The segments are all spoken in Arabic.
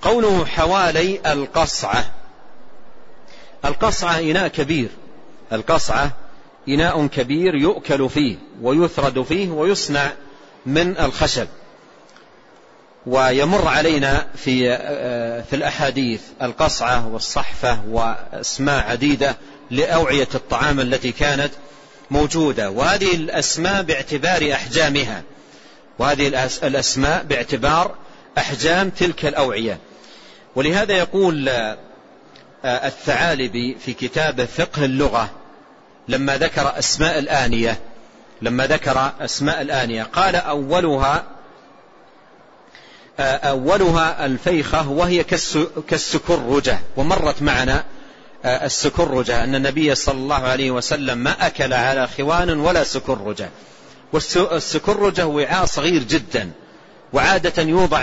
قوله حوالي القصعة. القصعة إناء كبير، القصعة إناء كبير يؤكل فيه ويثرد فيه ويصنع من الخشب. ويمر علينا في الأحاديث القصعة والصحفة وأسماء عديدة لأوعية الطعام التي كانت موجودة، وهذه الأسماء باعتبار أحجامها، وهذه الأسماء باعتبار أحجام تلك الأوعية. ولهذا يقول الثعالبي في كتابه فقه اللغة لما ذكر أسماء الآنية قال أولها الفيخة وهي كالسكرجة. ومرت معنا السكرجة أن النبي صلى الله عليه وسلم ما أكل على خوان ولا سكرجة. والسكرجة وعاء صغير جدا، وعادة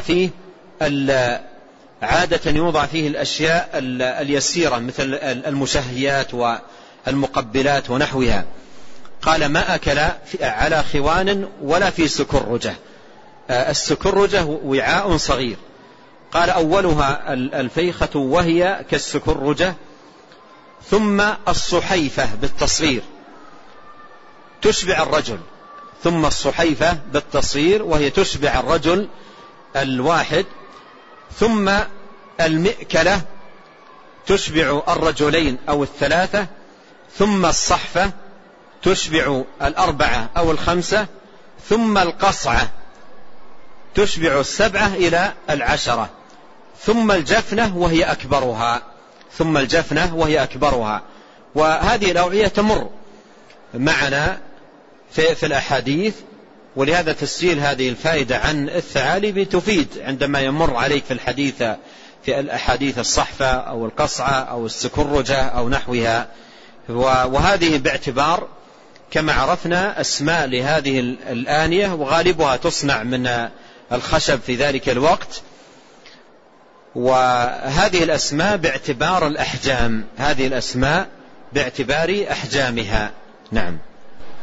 يوضع فيه الأشياء اليسيرة مثل المشهيات والمقبلات ونحوها. قال ما أكل على خوان ولا في سكرجة. السكرجة وعاء صغير. قال أولها الفيخة وهي كالسكرجة، ثم الصحيفة بالتصغير تشبع الرجل، ثم الصحيفة بالتصغير وهي تشبع الرجل الواحد، ثم المئكلة تشبع الرجلين أو الثلاثة، ثم الصحفة تشبع الأربعة أو الخمسة، ثم القصعة تشبع السبعة إلى العشرة، ثم الجفنة وهي أكبرها. وهذه الأوعية تمر معنا في الأحاديث. ولهذا تسجيل هذه الفائدة عن الثعالبي تفيد عندما يمر عليك في الأحاديث الصحفة أو القصعة أو السكرجة أو نحوها. وهذه باعتبار كما عرفنا أسماء لهذه الآنية، وغالبها تصنع من الخشب في ذلك الوقت. وهذه الأسماء باعتبار الأحجام، هذه الأسماء باعتبار أحجامها. نعم.